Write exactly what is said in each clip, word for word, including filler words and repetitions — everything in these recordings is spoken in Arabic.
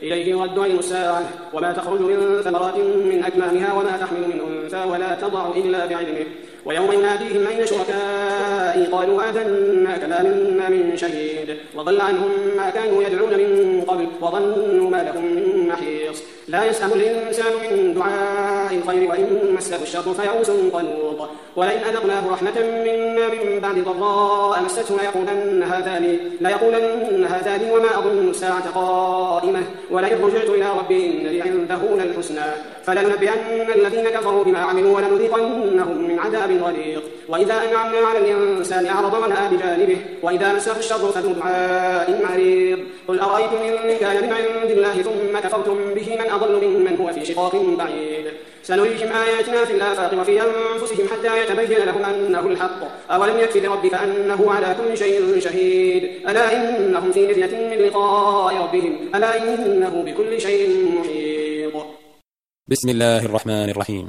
إليه يرد علم الساعة وما تخرج من ثمرات من أكمامها وما تحمل من أنثى ولا تضع إلا بعلمه ويوم يناديهم أين شركائي قالوا آذناك ما منا من شهيد وضل عنهم ما كانوا يدعون من قبل وظنوا ما لهم من محيص لا يسأم الإنسان من دعاء الخير وإن مسه الشر فيئوس قنوط ولئن أذقناه رحمة منا من بعد ضراء مسته ليقولن هذا لي ليقولن هذا لي وما أظن الساعة قائمة ولئن رجعت إلى ربي إن لي عنده للحسنى فلننبئن الذين كفروا بما عملوا ولنذيقنهم من عذاب غليظ وإذا أنعمنا على الإنسان أعرض ونأى بجانبه وإذا مسه الشر فذو دعاء عريض قل أرأيتم إن كان من عند الله ثم كفرتم به من أضل ممن هو في شقاق بعيد سنريهم آياتنا في الآفاق وفي أنفسهم حتى يتبين لهم أنه الحق أولم يكف بربك أنه على كل شيء شهيد ألا إنهم في مرية من لقاء ربهم ألا إنه بكل شيء محيط. بسم الله الرحمن الرحيم.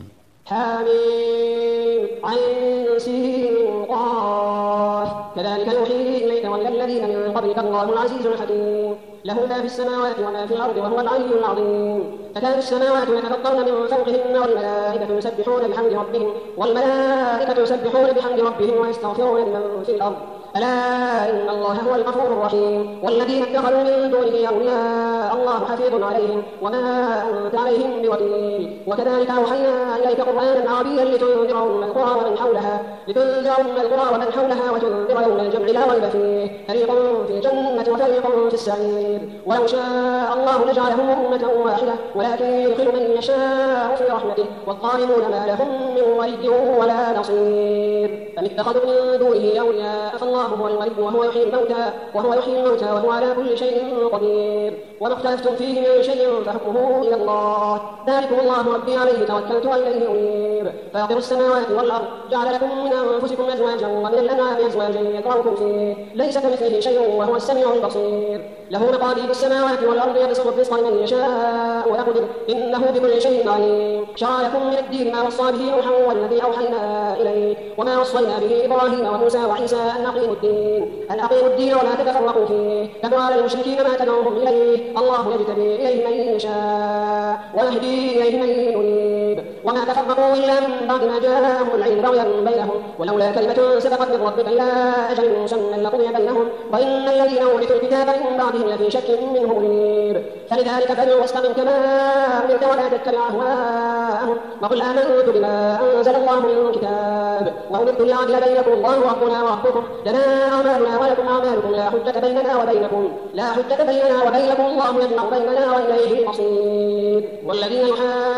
حميم عين سين قاف كذلك يوحي إليك وإلى الذين من قبلك الله العزيز الحكيم له ما في السماوات وما في الأرض وهو العلي العظيم تكاد السماوات يتفطرن من فوقهن والملائكة يسبحون بحمد ربهم والملائكة يسبحون بحمد ربهم ويستغفرون لمن في الأرض ألا إن الله هو الغفور الرحيم والذين اتخذوا من دونه أولياء الله حفيظ عليهم وما أنت عليهم بوكيل وكذلك أوحينا إليك قرآنا عربيا لتنذر أم القرى ومن حولها لتنذر أم القرى ومن حولها وتنذر يوم الجمع لا ريب فيه فريق في الجنة وفريق في السعير ولو شاء الله لجعلهم أمة واحدة ولكن يدخل من يشاء في رحمته والظالمون ما لهم من ولي ولا نصير أم اتخذوا من دونه أولياء فالله هو الولي وهو يحيي الموتى وهو يحيي الموتى وهو على كل شيء قدير وما اختلفتم فيه من شيء فحكمه إلى الله ذلكم الله ربي عليه توكلت وإليه أنيب فاطر السماوات والأرض جعل لكم من أنفسكم أزواجا ومن الأنعام أزواجا يذرأكم فيه ليس كمثله شيء وهو السميع البصير له مقاليد السماوات والأرض يبسط الرزق لمن يشاء ويقدر إنه بكل شيء عليم شرع لكم من الدين ما وصى به نوحا والذي أوحينا إليه وما وصينا به إبراهيم وموسى وعيسى أن أقيموا الدين أن أقيموا الدين ولا تتفرقوا فيه كبر على المشركين ما تدعوهم إليه الله يجتبي إليه من يشاء ويهدي إليه من يريد وما تفرقوا إلا من بعد ما جاءهم العلم بغيا بينهم ولولا كلمة سبقت من ربك إلى أجل مسمى لقضي بينهم وإن الذين أورثوا الكتاب من بعدهم لفي شك منه مريب فلذلك فادع واستقم كما أمرت ولا تتبع أهواءهم وقل آمنت بما أنزل الله من كتاب وأمرت ليعدل بينكم الله ربنا وربكم لنا أعمالنا ولكم أعمالكم لا حجة بيننا وبينكم لا حجة بيننا وبينكم الله يجمع بيننا وإليه المصير والذين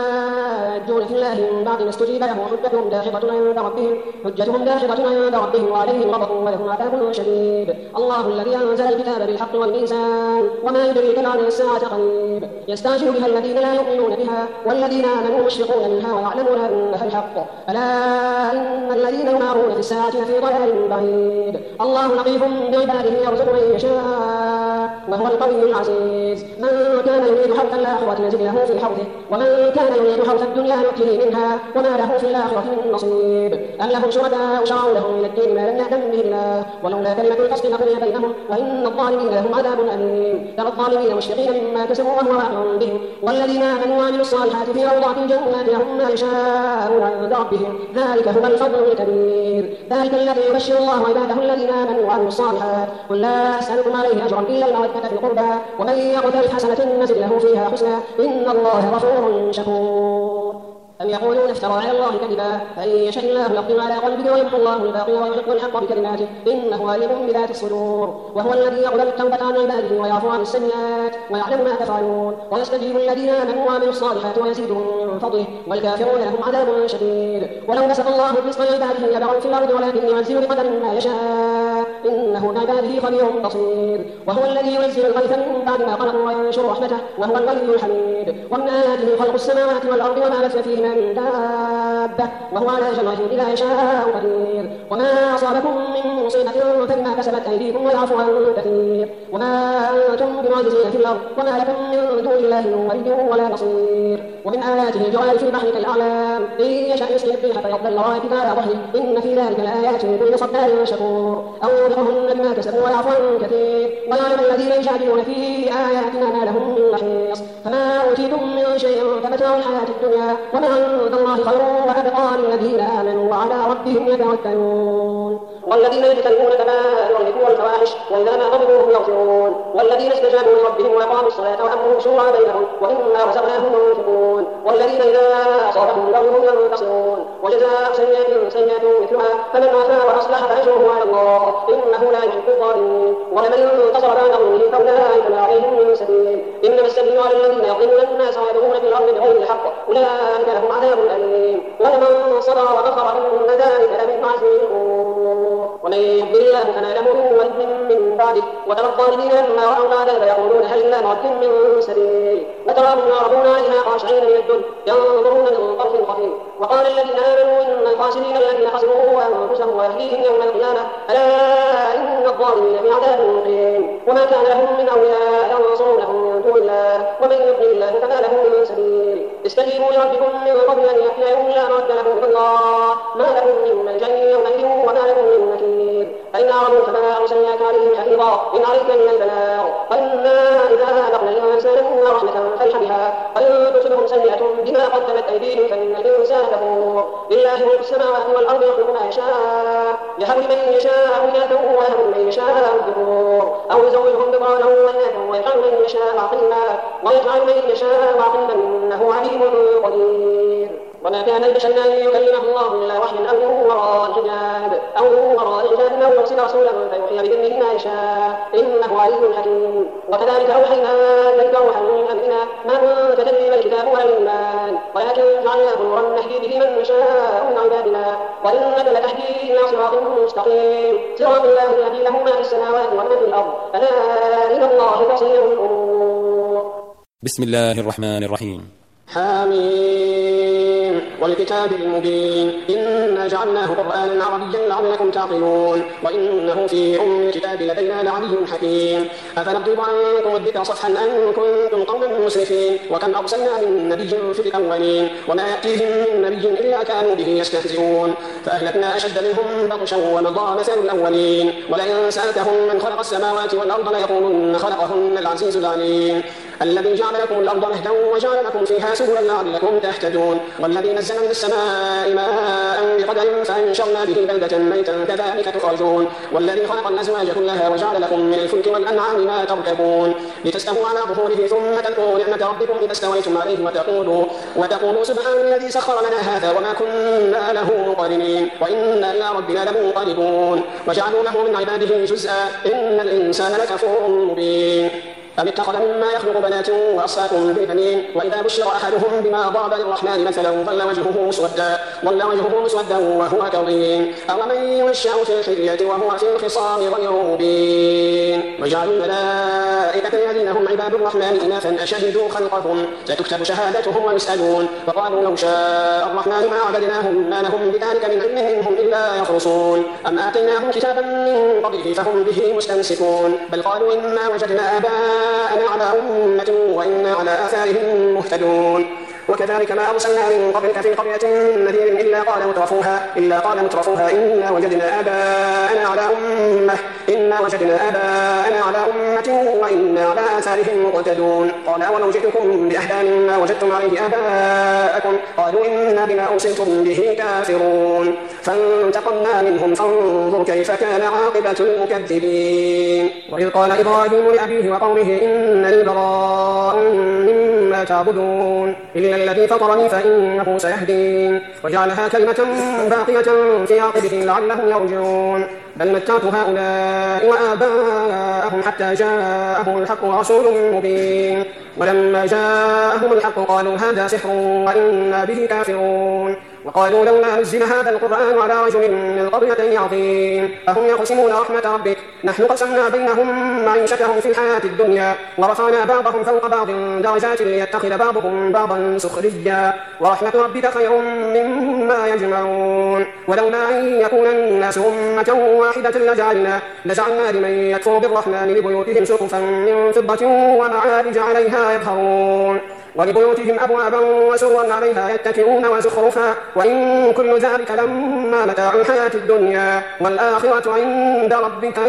يحاجون في الله من بعد ما استجيب له حجتهم داحضة عند ربهم حجتهم داحضة عند ربهم وعليهم غضب ولهم عذاب شديد الله الذي أنزل الكتاب بالحق والميزان وما يدريك لعل الساعة قريب يستعجل بها الذين لا يؤمنون بها والذين آمنوا مشفقون منها ويعلمون أنها الحق ألا إن الذين يمارون في الساعة لفي ضلال بعيد الله لطيف بعباده يرزق من يشاء وهو القوي العزيز من كان يريد حرث الآخرة نزد له في حرثه ومن كان يريد حرث الدنيا نؤتيه منها وما له في الآخرة من نصيب أم لهم شركاء شرعوا لهم من الدين ما لم يأذن به الله ولولا كلمة الفصل لقضي بينهم وإن الظالمين لهم عذاب أليم ترى الظالمين مشفقين مما كسبوا وهو واقع بهم والذين آمنوا وعملوا الصالحات في روضات الجنات لهم ما يشاءون عند ربهم ذلك هو الفضل الكبير ذلك الذي يبشر الله عباده الذين آمنوا وعملوا الصالحات قل لا أسألكم عليه أجرا إلا المودة في القربى ومن يقترف حسنة نزد له فيها حسنى إن الله غفور شكور أم يقولون افترى على الله كذبا فإن يشاء الله يقدم على قلبك ويمحو الله الباقي ويحق الحق بكلماته إنه عليم بذات الصدور وهو الذي يقبل التوبة عن عباده ويعفو عن السيئات ويعلم ما تفعلون ويستجيب الذين آمنوا وعملوا الصالحات ويزيدهم من فضله والكافرون لهم عذاب شديد ولو بسط الله الرزق لعباده لبغوا في الأرض ولكن ينزل بقدر ما يشاء إنه بعباده خبير بصير وهو الذي ينزل الغيث من بعد ما قنطوا وينشر رحمته وهو الولي الحميد ومن آياته خلق السماوات والأرض وما بث فيهما من دابة وهو على جمعهم إذا يشاء قدير وما أصابكم من مصيبة فبما كسبت أيديكم ويعفو عن كثير وما أنتم بمعجزين في الأرض وما لكم من دون الله من ولي ولا نصير ومن آياته الجوار في البحر كالأعلام إن يشأ يسكن الريح فيضل راكدا على ظهره إن في ذلك لآيات لكل صبار شكور أو وينذرهن بما كسبوا ويعفو عن كثير ويعلم الذين يجادلون في آياتنا ما لهم من محيص فما أوتيتم من شيء فمتاع الحياة الدنيا وما عند الله خير وأبقى للذين آمنوا وعلى ربهم يتوكلون والذين يجتنبون كبائر الإثم والفواحش وإذا ما غضبوا هم يغفرون والذين استجابوا لربهم وأقاموا الصلاة وأمرهم شورى بينهم ومما رزقناهم ينفقون والذين إذا أصابهم بغي هم ينتصرون وجزاء سيئة سيئة مثلها فمن عفا وأصلح فأجره على الله إنه لا يحب الظالمين ولمن انتصر بعد ظلمه فأولئك ما عليهم من سبيل إنما السبيل على الذين يظلمون الناس ويبغون في الأرض بغير الحق أولئك لهم عذاب أليم ولمن صبر وغفر إن ذلك لمن عزم الأمور ومن يضلل الله فما له من ولي من بعده وترى الظالمين لما رأوا العذاب يقولون هل إلا مرد من سبيل وتراهم يعرضون عليها خاشعين من الذل ينظرون من طرف خفيف وقال الذين آمنوا إن الخاسرين الذين خسروا أنفسهم وأهليهم يوم القيامة ألا إن الظالمين في عذاب مقيم وما كان لهم من أولياء ينصرونهم من دون الله ومن يضلل الله فما له من سبيل استجيبوا لربكم من قبل أن يأتي يوم لا مرد له من الله ما لهم من ملجأ يومئذ وما لهم من نكير فإن أعرضوا فما أرسلناك عليهم حفيظا إن عليك من البلاغ وإنا إذا أذقنا الإنسان منا رحمة فرح بها وإن تصبهم سيئة بما قدمت أيديهم فإن الإنسان كفور لله ملك السماوات والأرض يخلق ما يشاء يهب لمن يشاء إناثا ويهب لمن يشاء الذكور أو يزوجهم ذكرانا وإناثا ويجعل من يشاء عقيما ويجعل من يشاء عقيما إنه عليم قدير وما كان البشر أن يكلمه الله إلا وحيا أو من وراء الحجاب أو من وراء الحجاب أو يرسل رسولا فيوحي بإذنه ما يشاء إنه عليم حكيم وكذلك أوحينا إليك روحا من أمرنا ما كنت تدري ما الكتاب ولا الإيمان ولكن جعلناه نورا نهدي به من نشاء من عبادنا وإنك لتهدي إلى صراط مستقيم صراط الله يهدي له ما في السماوات وما في الأرض ألا إلى الله تصير الأمور. بسم الله الرحمن الرحيم. حميم والكتاب المبين إنا جعلناه قرآنا عربيا لعلكم تعقلون وإنه في أم الكتاب لدينا لعلي حكيم أفنبدو عنكم الذكر صفحا أن كنتم قوما مسرفين وكم أرسلنا من نبي في الأولين وما يأتيهم من نبي إلا كانوا به يستهزئون فأهلكنا أشد منهم بطشا ومضى مثل الأولين ولئن سألتهم من خلق السماوات والأرض ليقولن خلقهن العزيز العليم الذي جعل لكم الأرض مهدا وجعل لكم فيها سبلا لعلكم تهتدون والذي نزل من السماء ماء بقدر فأنشرنا به بلدة ميتا كذلك تخرجون والذي خلق الأزواج كلها وجعل لكم من الفلك والأنعام ما تركبون لتستووا على ظهوره ثم تذكروا نعمة ربكم إذا استويتم عليه وتقولوا وتقولوا سبحان الذي سخر لنا هذا وما كنا له مقرنين وإنا إلى ربنا لمنقلبون وجعلوا له من عباده جزءا إن الإنسان لكفور مبين أم اتخذ مما يخلق بنات وأصفاكم بالبنين وإذا بشر أحدهم بما ضرب للرحمن مثلا ظل وجهه مسودا ظل وجهه مسودا وهو كظيم أومن ينشأ في الحلية وهو في الخصام غير مبين وجعلوا الملائكة الذين هم عباد الرحمن إناثا أشهدوا خلقهم ستكتب شهادتهم ويسألون وقالوا لو شاء الرحمن ما عبدناهم ما لهم بذلك من علم هم إلا يخرصون أم آتيناهم كتابا من قبله فهم به مستمسكون بل قالوا إنا وجدنا آباءنا أنا على أمة وإنا على آثارهم مهتدون وكذلك ما أرسلنا من قبلك في قرية نذير إلا قال مترفوها إلا قال مترفوها إنا وجدنا آباءنا على أمة إنا وجدنا آباءنا على أمة وإنا على آثارهم مقتدون قال ولو جئتكم بأهدى مما وجدتم عليه آباءكم قالوا إنا بما أرسلتم به كافرون فانتقمنا منهم فانظر كيف كان عاقبة المكذبين وإذ قال إبراهيم لأبيه وقومه إنني براء مما تعبدون إلا الذي فطرني فإنه سيهدين وجعلها كلمة باقية في عقبه لعلهم يرجعون بل متعت هؤلاء وآباءهم حتى جاءهم الحق ورسول مبين ولما جاءهم الحق قالوا هذا سحر وإنا به كافرون وقالوا لولا نزل هذا القرآن على رجل من القريتين عظيم أهم يقسمون رحمة ربك نحن قسمنا بينهم معيشتهم في الحياة الدنيا ورفعنا بعضهم فوق بعض درجات ليتخذ بعضهم بعضا سخريا ورحمة ربك خير مما يجمعون ولولا أن يكون الناس أمة واحدة لجعلنا لجعلنا لمن يكفر بالرحمن لبيوتهم سقفا من فضة ومعارج عليها يظهرون ولبيوتهم أبوابا وسرا عليها يتكئون وزخرفا وإن كل ذلك لما متاع الحياة الدنيا والآخرة عند ربك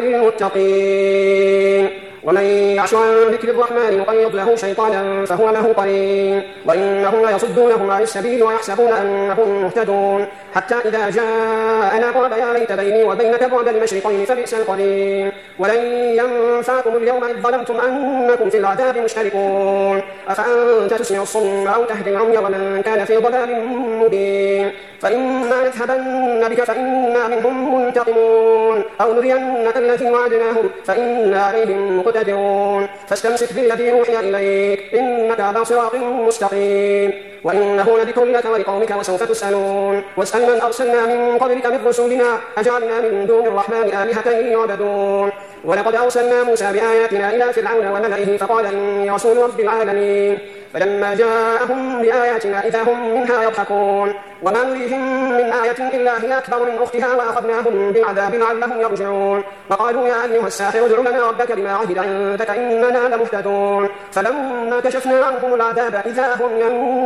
للمتقين. ومن يعش عن ذكر الرحمن نقيض له شيطانا فهو له قرين وإنهم ليصدونهم عن السبيل ويحسبون أنهم مهتدون حتى إذا جاءنا قال يا ليت بيني وبينك بعد المشرقين فبئس القرين. ولن ينفعكم اليوم إذ ظلمتم أنكم في العذاب مشتركون أفأنت تسمع الصم أو تهدي العمي ومن كان في ضلال مبين. فإما نذهبن بك فإنا منهم منتقمون أو نرينك الذي وعدناهم فإنا عليهم مقتدرون. فاستمسك بالذي أوحي إليك إنك على صراط مستقيم وإنه لذكر لك ولقومك وسوف تسألون. واسأل من أرسلنا من قبلك من رسلنا أجعلنا من دون الرحمن آلهة يعبدون. ولقد أرسلنا موسى بآياتنا إلى فرعون وملئه فقال إني رسول رب العالمين فلما جاءهم بآياتنا إذا هم منها يضحكون وما نريهم من آية إلا هي أكبر من أختها وأخذناهم بالعذاب لعلهم يرجعون. وقالوا يا أيها الساحر ادع لنا ربك بما عهد عندك إننا لمهتدون فلما كشفنا عنهم العذاب إذا هم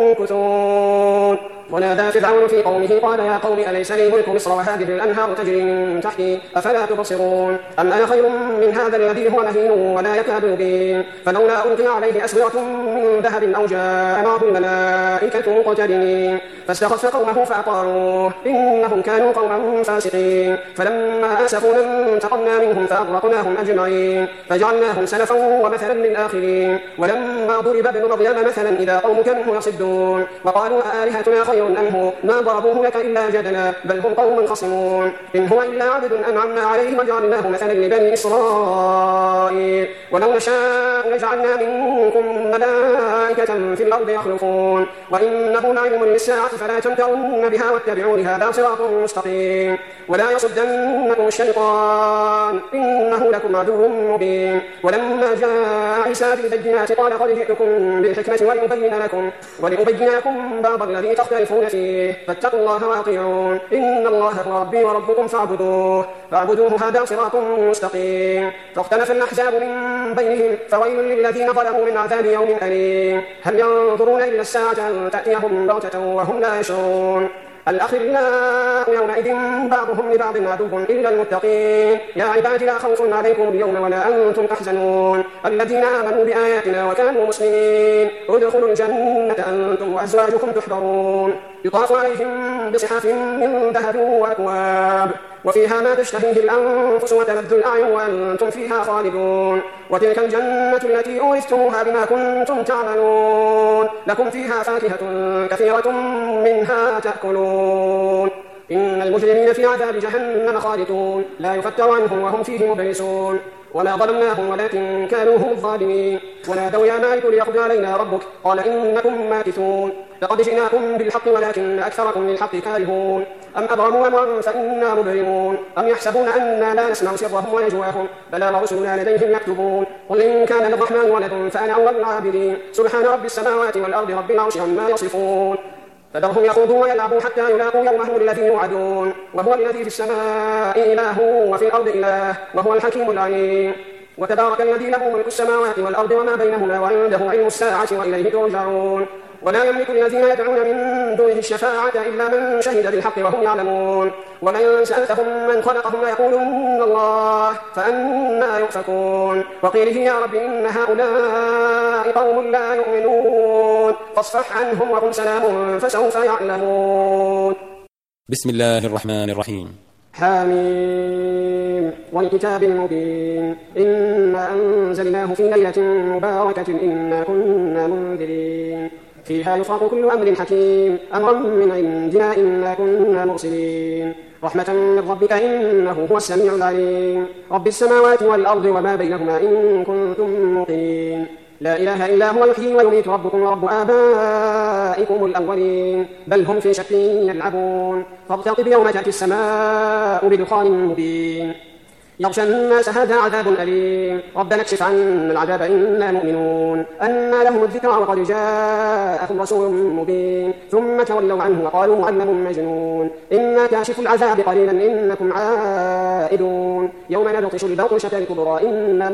ينكثون. ونادى فرعون في قومه قال يا قوم أليس لي ملك مصر وهذه الأنهار تجري من تحتي أفلا تبصرون أم أنا خير من هذا الذي هو مهين ولا يكاد يبين. فلولا ألقي عليه أسورة من ذهب أو جاء معه الملائكة مقترنين فاستخف قومه فأطاعوه إنهم كانوا قوما فاسقين. فلما آسفونا انتقمنا منهم فأغرقناهم أجمعين فجعلناهم سلفا ومثلا للآخرين. ولما ضرب ابن مريم مثلا إذا قومك منه يصدون وقالوا آلهتنا خير أم هو ما ضربوه لك إلا جدلا بل هم قوم خصمون. إن هو إلا عبد أنعمنا عليه وجعلناه مثلا لبني إسرائيل ولو نشاء لجعلنا منكم ملائكة في الأرض يخلفون وإنه لعلم للساعة فلا تمترن بها واتبعون هذا صراط مستقيم. ولا يصدنكم الشيطان إنه لكم عدو مبين. ولما جاء عيسى بالبينات قال قد جئتكم بالحكمة ولأبين لكم ولأبين لكم بعض الذي تختلفون فيه فاتقوا الله وأطيعون إن الله هو ربي وربكم فاعبدوه فاعبدوه هذا صراط مستقيم. فاختلف الأحزاب من بينهم فويل للذين ظلموا من عذاب يوم أليم. هل ينظرون إلا الساعة أن تأتيهم بغتة وهم لا يشعرون. الأخلاء يومئذ بعضهم لبعض عدو إلا المتقين. يا عباد لا خوف عليكم اليوم ولا أنتم تحزنون الذين آمنوا بآياتنا وكانوا مسلمين ادخلوا الجنة أنتم وأزواجكم تحبرون يطاف عليهم بصحاف من ذهب وأكواب وفيها ما تشتهيه الأنفس وتلذ الأعين وأنتم فيها خالدون. وتلك الجنة التي أورثتموها بما كنتم تعملون لكم فيها فاكهة كثيرة منها تأكلون. إن المجرمين في عذاب جهنم خالدون لا يفتر عنهم وهم فيه مبلسون. وما ظلمناهم ولكن كانوا هم الظالمين. ونادوا يا مالك ليقضي علينا ربك قال إنكم ماكثون لقد جئناكم بالحق ولكن أكثركم للحق كارهون. أم أبرموا أمرا فإنا مبرمون أم يحسبون أننا لا نسمع سرهم ونجواهم بلى ورسلنا لديهم يكتبون. قل إن كان للرحمن ولد فأنا أول العابدين سبحان رب السماوات والأرض رب العرش عما يصفون. فذرهم يخوضوا ويلعبوا حتى يلاقوا يومهم الذي يوعدون وهو الذي في السماء إله وفي الأرض إله وهو الحكيم العليم. وتبارك الذي له ملك السماوات والأرض وما بينهما وعنده علم الساعة وإليه ترجعون. ولا يملك الذين يدعون من دونه الشفاعة إلا من شهد بالحق وهم يعلمون. ومن سألتهم من خلقهم ليقولن الله فأنى يؤفكون. وقيله يا رب إن هؤلاء قوم لا يؤمنون فاصفح عنهم وقل سلام فسوف يعلمون. بسم الله الرحمن الرحيم. حاميم والكتاب المبين إنا أنزلناه في ليلة مباركة إنا كنا منذرين فيها يفرق كل أمر حكيم أمرا من عندنا إنا كنا مرسلين رحمة من ربك إنه هو السميع العليم رب السماوات والأرض وما بينهما إن كنتم موقنين لا إله إلا هو يحيي ويميت ربكم ورب آبائكم الأولين بل هم في شك يلعبون فارتقب يوم تأتي السماء بدخان مبين يغشى الناس هذا عذاب أليم ربنا اكشف عنا العذاب إنا مؤمنون أنى لهم الذكرى وقد جاءهم رسول مبين ثم تولوا عنه وقالوا معلم مجنون إنا كاشف العذاب قليلا إنكم عائدون يوم نبطش البطشة الكبرى إنا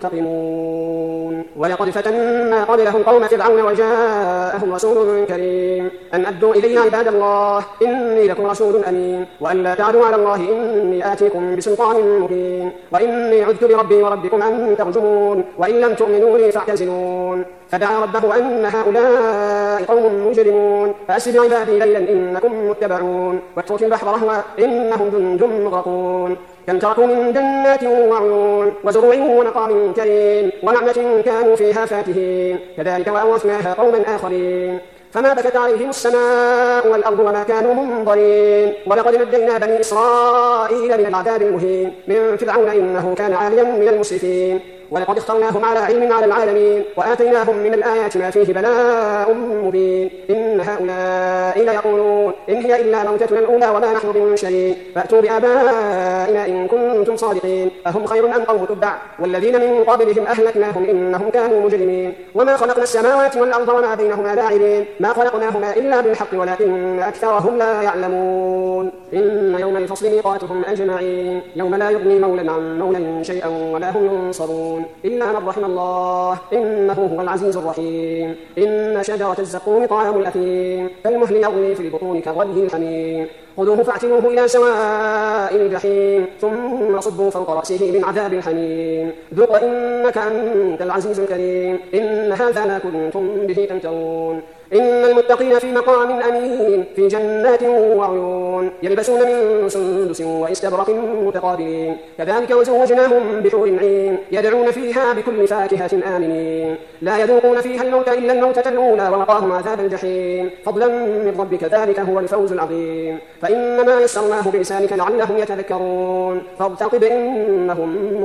منتقمون ولقد فتنا قبلهم قوم فرعون وجاءهم رسول كريم أن أدوا إلي عباد الله إني لكم رسول أمين وأن لا تعدوا على الله إني آتيكم بسلطان مبين وإني عذت بربي وربكم أن ترجمون وإن لم تؤمنوا لي فاعتزلون فدعا ربه أن هؤلاء قوم مجرمون فأسر عبادي ليلا إنكم متبعون واترك البحر رهوا إنهم جند مغرقون كم تركوا من جنات وعيون وزروع ونقام كريم ونعمة كانوا فيها فاكهين كذلك وأورثناها قوما آخرين فما بكت عليهم السماء والأرض وما كانوا منظرين ولقد نجينا بني إسرائيل من العذاب المهين من فرعون إنه كان عاليا من المسرفين ولقد اخترناهم على علم على العالمين وآتيناهم من الآيات ما فيه بلاء مبين إن هؤلاء ليقولون إن هي إلا موتتنا الأولى وما نحن بمنشرين فأتوا بآبائنا إن كنتم صادقين أهم خير أم قوم تبع والذين من قبلهم أهلكناهم إنهم كانوا مجرمين وما خلقنا السماوات والأرض وما بينهما لاعبين ما خلقناهما إلا بالحق ولكن أكثرهم لا يعلمون إن يوم الفصل ميقاتهم أجمعين يوم لا يغني مولى عن مولى شيئا ولا هم ينصرون إلا من رحم الله إنه هو العزيز الرحيم إن شجرة الزقوم طعام الأثيم كالمهل يغلي في البطون كغلي الحميم خذوه فاعتلوه إلى سواء الجحيم ثم صبوا فوق رأسه من عذاب الحميم ذق إنك أنت العزيز الكريم إن هذا ما كنتم به تمترون إن المتقين في مقام أمين في جنات وعيون يلبسون من سندس واستبرق متقابلين كذلك وزوجناهم بحور عين يدعون فيها بكل فاكهة آمنين لا يذوقون فيها الموت إلا الموتة الأولى ووقاهم عذاب الجحيم فضلا من ربك ذلك هو الفوز العظيم فإنما يسرناه بلسانك لعلهم يتذكرون فارتقب إنهم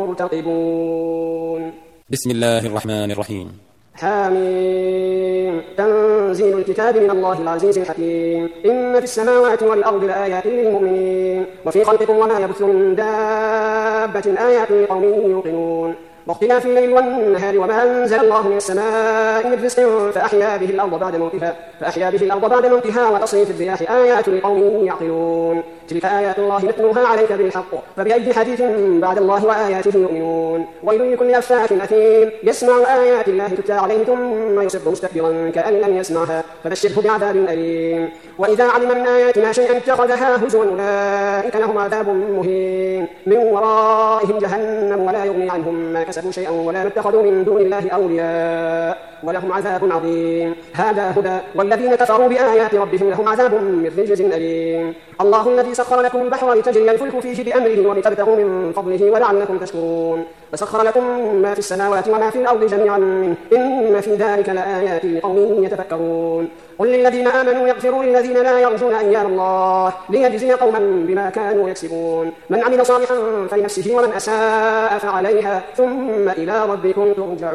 مرتقبون. بسم الله الرحمن الرحيم. حاميم تنزيل الكتاب من الله العزيز الحكيم إن في السماوات والأرض لآيات للمؤمنين وفي خلقكم وما يبث من دابة آيات لقوم يوقنون واختلاف الليل والنهار وما أنزل الله من السماء من رزق فأحيا به الأرض بعد موتها فأحيا به الأرض بعد موتها وتصريف الرياح آيات لقوم يعقلون تلك آيات الله نتلوها عليك بالحق فبأي حديث بعد الله وآياته يؤمنون ويل لكل أفاك أثيم يسمع آيات الله تتلى عليه ثم يصر مستكبرا كأن لم يسمعها فبشره بعذاب أليم وإذا علم من آياتنا شيئا اتخذها هزوا أولئك لهم عذاب مهين من ورائهم جهنم ولا يغني عنهم ما كسبوا شيئا ولا اتخذوا من دون الله أولياء ولهم عذاب عظيم هذا هدى والذين كفروا بآيات ربهم لهم عذاب من رجز أليم الله الذي سخر لكم البحر لتجري الفلك فيه بأمره ولتبتغوا من فضله ولعلكم تشكرون وسخر لكم ما في السماوات وما في الأرض جميعا منه إن في ذلك لآيات لقوم يتفكرون قل للذين آمنوا يغفروا للذين لا يرجون أيام الله ليجزي قوما بما كانوا يكسبون من عمل صالحا فلنفسه ومن أساء فعليها ثم إلى ربكم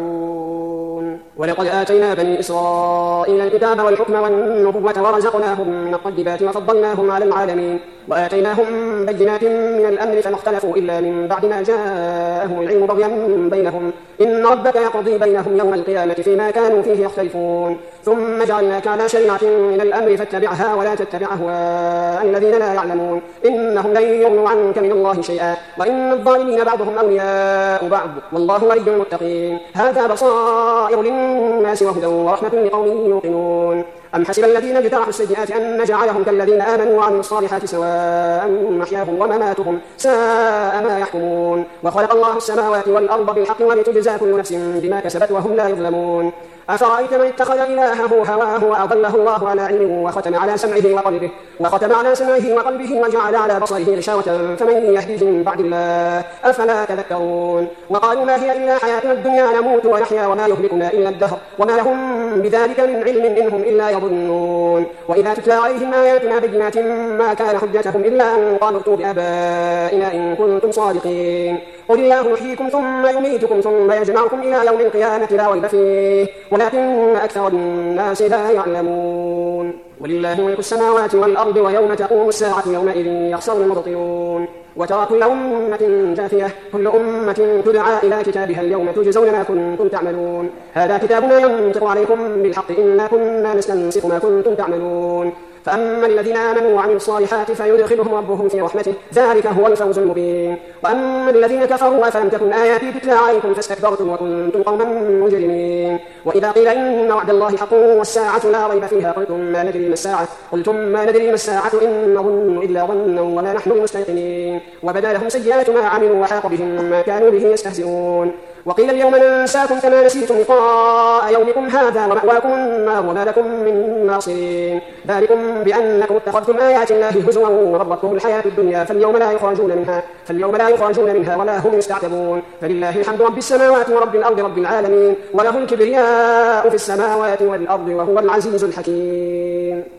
ترجعون ولقد آتينا بني إسرائيل الكتاب والحكم والنبوة ورزقناهم من الطيبات وفضلناهم على العالمين وآتيناهم بينات من الأمر فما اختلفوا إلا من بعد ما جاءهم العلم بغيا بينهم إن ربك يقضي بينهم يوم القيامة فيما كانوا فيه يختلفون ثم جعلناك على شريعة من الأمر فاتبعها ولا تتبع أهواء الذين لا يعلمون إنهم لن يغنوا عنك من الله شيئا وإن الظالمين بعضهم أولياء بعض والله ولي المتقين هذا بصائر للناس وهدى ورحمة لقوم يوقنون أم حسب الذين اجترحوا السيئات أن نجعلهم كالذين آمنوا وعملوا الصالحات سواء محياهم ومماتهم ساء ما يحكمون وخلق الله السماوات والأرض بالحق ولتجزى كل نفس بما كسبت وهم لا يظلمون أفرأيت من اتخذ إلهه هواه وأضله الله على علم وختم على سمعه وقلبه وختم على سمعه وقلبه وجعل على بصره غشاوة فمن يهديه من بعد الله أفلا تذكرون وقالوا ما هي إلا حياتنا الدنيا نموت ونحيا وما يهلكنا إلا الدهر وما لهم بذلك من علم إنهم إلا يظنون وإذا تتلى عليهم آياتنا بينات ما كان حجتهم إلا أن قالوا ائتوا بآبائنا إن كنتم صادقين قل الله يحييكم ثم يميتكم ثم يجمعكم إلى يوم القيامة لا ريب فيه ولكن أكثر الناس لا يعلمون ولله ملك السماوات والأرض ويوم تقوم الساعة يومئذ يخسر المبطلون وترى كل أمة جاثية كل أمة تدعى إلى كتابها اليوم تجزون ما كنتم تعملون هذا كتابنا ينطق عليكم بالحق إنا كنا نستنسخ ما كنتم تعملون فأما الذين آمنوا وعملوا الصالحات فيدخلهم ربهم في رحمته ذلك هو الفوز المبين وأما الذين كفروا أفلم تكن آياتي تتلى عليكم فاستكبرتم وكنتم قوما مجرمين وإذا قيل إن وعد الله حق والساعة لا ريب فيها قلتم ما ندري ما الساعة قلتم ما ندري ما الساعة إن نظن إلا ظنا وما نحن بمستيقنين وبدا لهم سيئات ما عملوا وحاق بهم ما كانوا به يستهزئون وقيل اليوم ننساكم كما نسيتم لقاء يومكم هذا ومأواكم النار وما لكم من ناصرين ذلكم بأنكم اتخذتم آيات الله هزوا وغرتكم الحياة الدنيا فاليوم لا يخرجون منها فاليوم لا يخرجون منها ولا هم يستعتبون فلله الحمد رب السماوات ورب الأرض رب العالمين وله الكبرياء في السماوات والأرض وهو العزيز الحكيم.